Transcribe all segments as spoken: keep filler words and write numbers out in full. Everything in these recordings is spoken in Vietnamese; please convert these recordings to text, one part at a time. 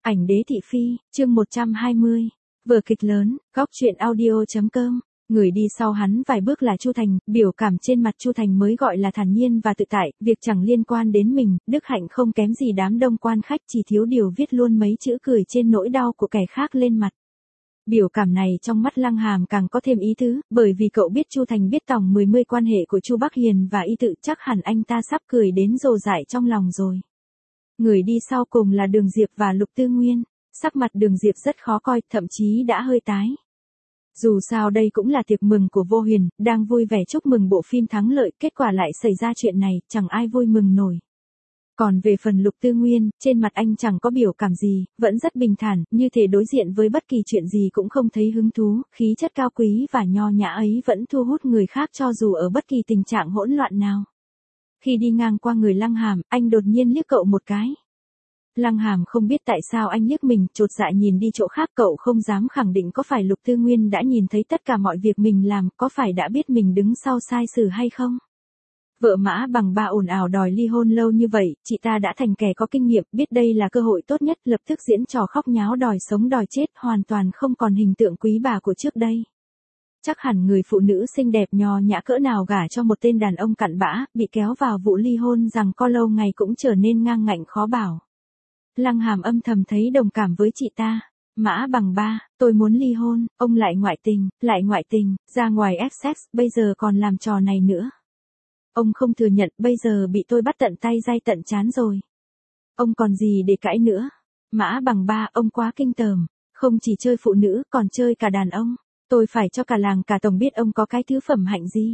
Ảnh đế thị phi, chương một trăm hai mươi. Vở kịch lớn, góc truyện audio chấm com. Người đi sau hắn vài bước là Chu Thành, biểu cảm trên mặt Chu Thành mới gọi là thản nhiên và tự tại, việc chẳng liên quan đến mình, đức hạnh không kém gì đám đông quan khách, chỉ thiếu điều viết luôn mấy chữ cười trên nỗi đau của kẻ khác lên mặt. Biểu cảm này trong mắt Lăng Hàm càng có thêm ý tứ, bởi vì cậu biết Chu Thành biết tòng mười mươi quan hệ của Chu Bắc Hiền và y tự, chắc hẳn anh ta sắp cười đến rồ dại trong lòng rồi. Người đi sau cùng là Đường Diệp và Lục Tư Nguyên, sắc mặt Đường Diệp rất khó coi, thậm chí đã hơi tái. Dù sao đây cũng là tiệc mừng của Vô Huyền, đang vui vẻ chúc mừng bộ phim thắng lợi, kết quả lại xảy ra chuyện này, chẳng ai vui mừng nổi. Còn về phần Lục Tư Nguyên, trên mặt anh chẳng có biểu cảm gì, vẫn rất bình thản, như thể đối diện với bất kỳ chuyện gì cũng không thấy hứng thú, khí chất cao quý và nho nhã ấy vẫn thu hút người khác cho dù ở bất kỳ tình trạng hỗn loạn nào. Khi đi ngang qua người Lăng Hàm, anh đột nhiên liếc cậu một cái. Lăng Hàm không biết tại sao anh liếc mình, chột dạ nhìn đi chỗ khác, cậu không dám khẳng định có phải Lục Tư Nguyên đã nhìn thấy tất cả mọi việc mình làm, có phải đã biết mình đứng sau sai sử hay không. Vợ Mã Bằng Ba ồn ào đòi ly hôn lâu như vậy, chị ta đã thành kẻ có kinh nghiệm, biết đây là cơ hội tốt nhất, lập tức diễn trò khóc nháo đòi sống đòi chết, hoàn toàn không còn hình tượng quý bà của trước đây. Chắc hẳn người phụ nữ xinh đẹp nho nhã cỡ nào gả cho một tên đàn ông cặn bã, bị kéo vào vụ ly hôn rằng co lâu ngày cũng trở nên ngang ngạnh khó bảo. Lăng Hàm âm thầm thấy đồng cảm với chị ta. Mã Bằng Ba, tôi muốn ly hôn, ông lại ngoại tình, lại ngoại tình, ra ngoài ép sex, bây giờ còn làm trò này nữa. Ông không thừa nhận, bây giờ bị tôi bắt tận tay day tận chán rồi. Ông còn gì để cãi nữa? Mã Bằng Ba, ông quá kinh tởm, không chỉ chơi phụ nữ, còn chơi cả đàn ông. Tôi phải cho cả làng cả tổng biết ông có cái thứ phẩm hạnh gì.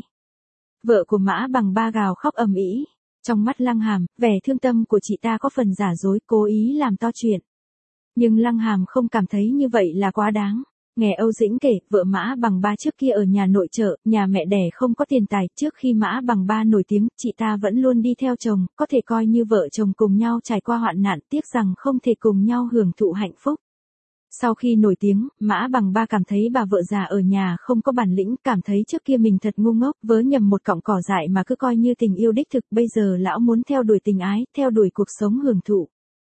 Vợ của Mã Bằng Ba gào khóc ầm ĩ. Trong mắt Lăng Hàm, vẻ thương tâm của chị ta có phần giả dối, cố ý làm to chuyện. Nhưng Lăng Hàm không cảm thấy như vậy là quá đáng. Nghe Âu Dĩnh kể, vợ Mã Bằng Ba trước kia ở nhà nội trợ, nhà mẹ đẻ không có tiền tài, trước khi Mã Bằng Ba nổi tiếng, chị ta vẫn luôn đi theo chồng, có thể coi như vợ chồng cùng nhau trải qua hoạn nạn, tiếc rằng không thể cùng nhau hưởng thụ hạnh phúc. Sau khi nổi tiếng, Mã Bằng Ba cảm thấy bà vợ già ở nhà không có bản lĩnh, cảm thấy trước kia mình thật ngu ngốc, vớ nhầm một cọng cỏ dại mà cứ coi như tình yêu đích thực, bây giờ lão muốn theo đuổi tình ái, theo đuổi cuộc sống hưởng thụ.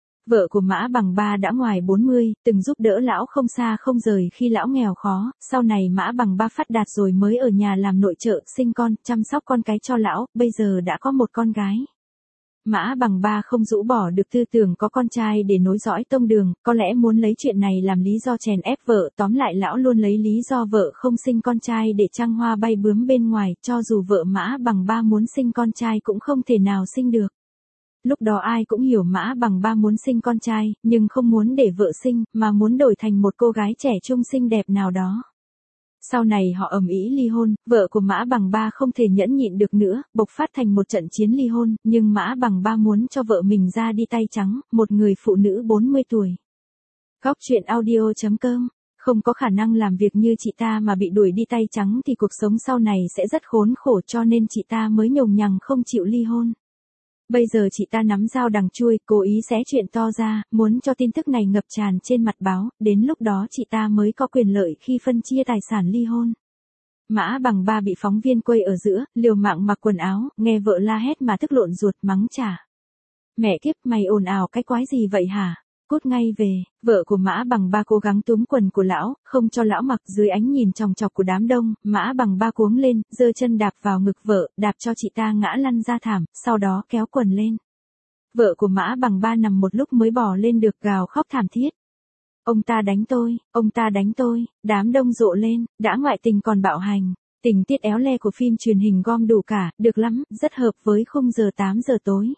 Vợ của Mã Bằng Ba đã ngoài bốn mươi, từng giúp đỡ lão không xa không rời khi lão nghèo khó, sau này Mã Bằng Ba phát đạt rồi mới ở nhà làm nội trợ, sinh con, chăm sóc con cái cho lão, bây giờ đã có một con gái. Mã Bằng Ba không rũ bỏ được tư tưởng có con trai để nối dõi tông đường, có lẽ muốn lấy chuyện này làm lý do chèn ép vợ, tóm lại lão luôn lấy lý do vợ không sinh con trai để trăng hoa bay bướm bên ngoài, cho dù vợ Mã Bằng Ba muốn sinh con trai cũng không thể nào sinh được. Lúc đó ai cũng hiểu Mã Bằng Ba muốn sinh con trai, nhưng không muốn để vợ sinh, mà muốn đổi thành một cô gái trẻ trung xinh đẹp nào đó. Sau này họ ầm ĩ ly hôn, vợ của Mã Bằng Ba không thể nhẫn nhịn được nữa, bộc phát thành một trận chiến ly hôn, nhưng Mã Bằng Ba muốn cho vợ mình ra đi tay trắng, một người phụ nữ bốn mươi tuổi. Góc truyện audio chấm com. Không có khả năng làm việc như chị ta mà bị đuổi đi tay trắng thì cuộc sống sau này sẽ rất khốn khổ, cho nên chị ta mới nhồng nhằng không chịu ly hôn. Bây giờ chị ta nắm dao đằng chui, cố ý xé chuyện to ra, muốn cho tin tức này ngập tràn trên mặt báo, đến lúc đó chị ta mới có quyền lợi khi phân chia tài sản ly hôn. Mã Bằng Ba bị phóng viên quây ở giữa, liều mạng mặc quần áo, nghe vợ la hét mà tức lộn ruột mắng chả. Mẹ kiếp, mày ồn ào cái quái gì vậy hả? Cút ngay về. Vợ của Mã Bằng Ba cố gắng túm quần của lão, không cho lão mặc, dưới ánh nhìn chòng chọc của đám đông, Mã Bằng Ba cuống lên, giơ chân đạp vào ngực vợ, đạp cho chị ta ngã lăn ra thảm, sau đó kéo quần lên. Vợ của Mã Bằng Ba nằm một lúc mới bò lên được, gào khóc thảm thiết. Ông ta đánh tôi, ông ta đánh tôi, đám đông rộ lên, đã ngoại tình còn bạo hành. Tình tiết éo le của phim truyền hình gom đủ cả, được lắm, rất hợp với khung giờ tám giờ tối.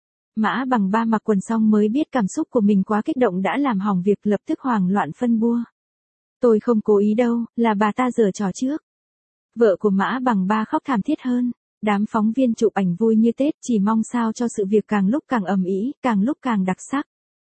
Mã Bằng Ba mặc quần xong mới biết cảm xúc của mình quá kích động đã làm hỏng việc, lập tức hoảng loạn phân bua. Tôi không cố ý đâu, là bà ta giở trò trước. Vợ của Mã Bằng Ba khóc thảm thiết hơn. Đám phóng viên chụp ảnh vui như Tết, chỉ mong sao cho sự việc càng lúc càng ầm ĩ, càng lúc càng đặc sắc.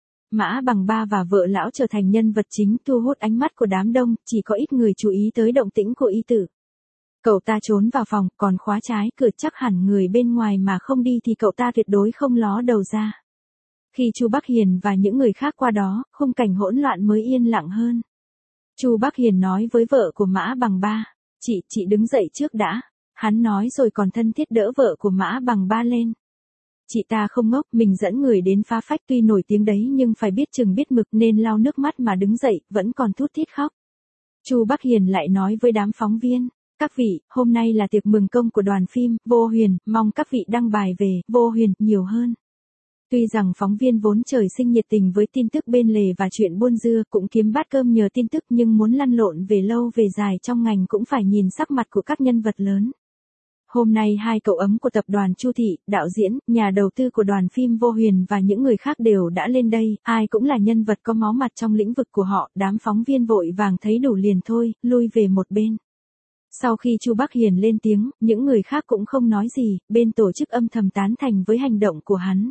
Mã Bằng Ba và vợ lão trở thành nhân vật chính, thu hút ánh mắt của đám đông, chỉ có ít người chú ý tới động tĩnh của y tử. Cậu ta trốn vào phòng, còn khóa trái cửa, chắc hẳn người bên ngoài mà không đi thì cậu ta tuyệt đối không ló đầu ra. Khi Chu Bắc Hiền và những người khác qua đó, khung cảnh hỗn loạn mới yên lặng hơn. Chu Bắc Hiền nói với vợ của Mã Bằng Ba, chị, chị đứng dậy trước đã. Hắn nói rồi còn thân thiết đỡ vợ của Mã Bằng Ba lên. Chị ta không ngốc, mình dẫn người đến phá phách tuy nổi tiếng đấy nhưng phải biết chừng biết mực nên lau nước mắt mà đứng dậy, vẫn còn thút thít khóc. Chu Bắc Hiền lại nói với đám phóng viên, các vị, hôm nay là tiệc mừng công của đoàn phim, Vô Huyền, mong các vị đăng bài về, Vô Huyền, nhiều hơn. Tuy rằng phóng viên vốn trời sinh nhiệt tình với tin tức bên lề và chuyện buôn dưa cũng kiếm bát cơm nhờ tin tức nhưng muốn lăn lộn về lâu về dài trong ngành cũng phải nhìn sắc mặt của các nhân vật lớn. Hôm nay hai cậu ấm của tập đoàn Chu Thị, đạo diễn, nhà đầu tư của đoàn phim Vô Huyền và những người khác đều đã lên đây, ai cũng là nhân vật có máu mặt trong lĩnh vực của họ, đám phóng viên vội vàng thấy đủ liền thôi, lui về một bên. Sau khi Chu Bắc Hiền lên tiếng, những người khác cũng không nói gì, bên tổ chức âm thầm tán thành với hành động của hắn.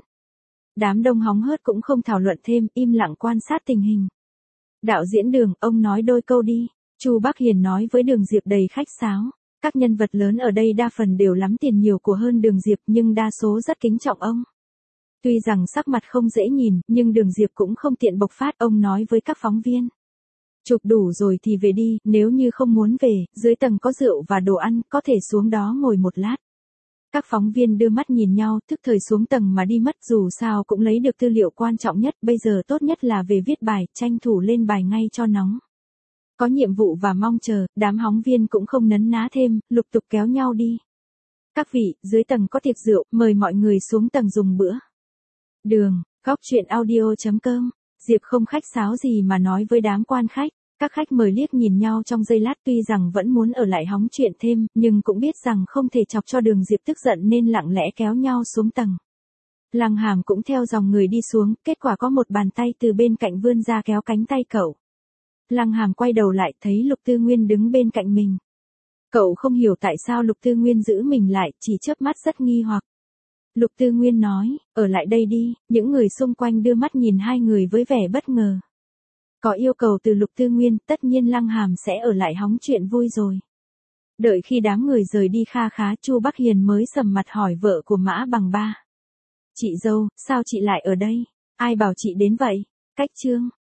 Đám đông hóng hớt cũng không thảo luận thêm, im lặng quan sát tình hình. Đạo diễn Đường, ông nói đôi câu đi. Chu Bắc Hiền nói với Đường Diệp đầy khách sáo. Các nhân vật lớn ở đây đa phần đều lắm tiền nhiều của hơn Đường Diệp nhưng đa số rất kính trọng ông. Tuy rằng sắc mặt không dễ nhìn, nhưng Đường Diệp cũng không tiện bộc phát, ông nói với các phóng viên. Chụp đủ rồi thì về đi, nếu như không muốn về, dưới tầng có rượu và đồ ăn, có thể xuống đó ngồi một lát. Các phóng viên đưa mắt nhìn nhau, tức thời xuống tầng mà đi mất, dù sao cũng lấy được tư liệu quan trọng nhất, bây giờ tốt nhất là về viết bài, tranh thủ lên bài ngay cho nóng. Có nhiệm vụ và mong chờ, đám phóng viên cũng không nấn ná thêm, lục tục kéo nhau đi. Các vị, dưới tầng có tiệc rượu, mời mọi người xuống tầng dùng bữa. Đường, góc chuyện audio chấm com, Diệp không khách sáo gì mà nói với đám quan khách. Các khách mời liếc nhìn nhau trong giây lát, tuy rằng vẫn muốn ở lại hóng chuyện thêm, nhưng cũng biết rằng không thể chọc cho Đường Diệp tức giận nên lặng lẽ kéo nhau xuống tầng. Lăng Hàm cũng theo dòng người đi xuống, kết quả có một bàn tay từ bên cạnh vươn ra kéo cánh tay cậu. Lăng Hàm quay đầu lại thấy Lục Tư Nguyên đứng bên cạnh mình. Cậu không hiểu tại sao Lục Tư Nguyên giữ mình lại, chỉ chớp mắt rất nghi hoặc. Lục Tư Nguyên nói, ở lại đây đi, những người xung quanh đưa mắt nhìn hai người với vẻ bất ngờ. Có yêu cầu từ Lục Tư Nguyên, tất nhiên Lăng Hàm sẽ ở lại hóng chuyện vui rồi. Đợi khi đám người rời đi kha khá, Chu Bắc Hiền mới sầm mặt hỏi vợ của Mã Bằng Ba. Chị dâu, sao chị lại ở đây? Ai bảo chị đến vậy? Cách chương.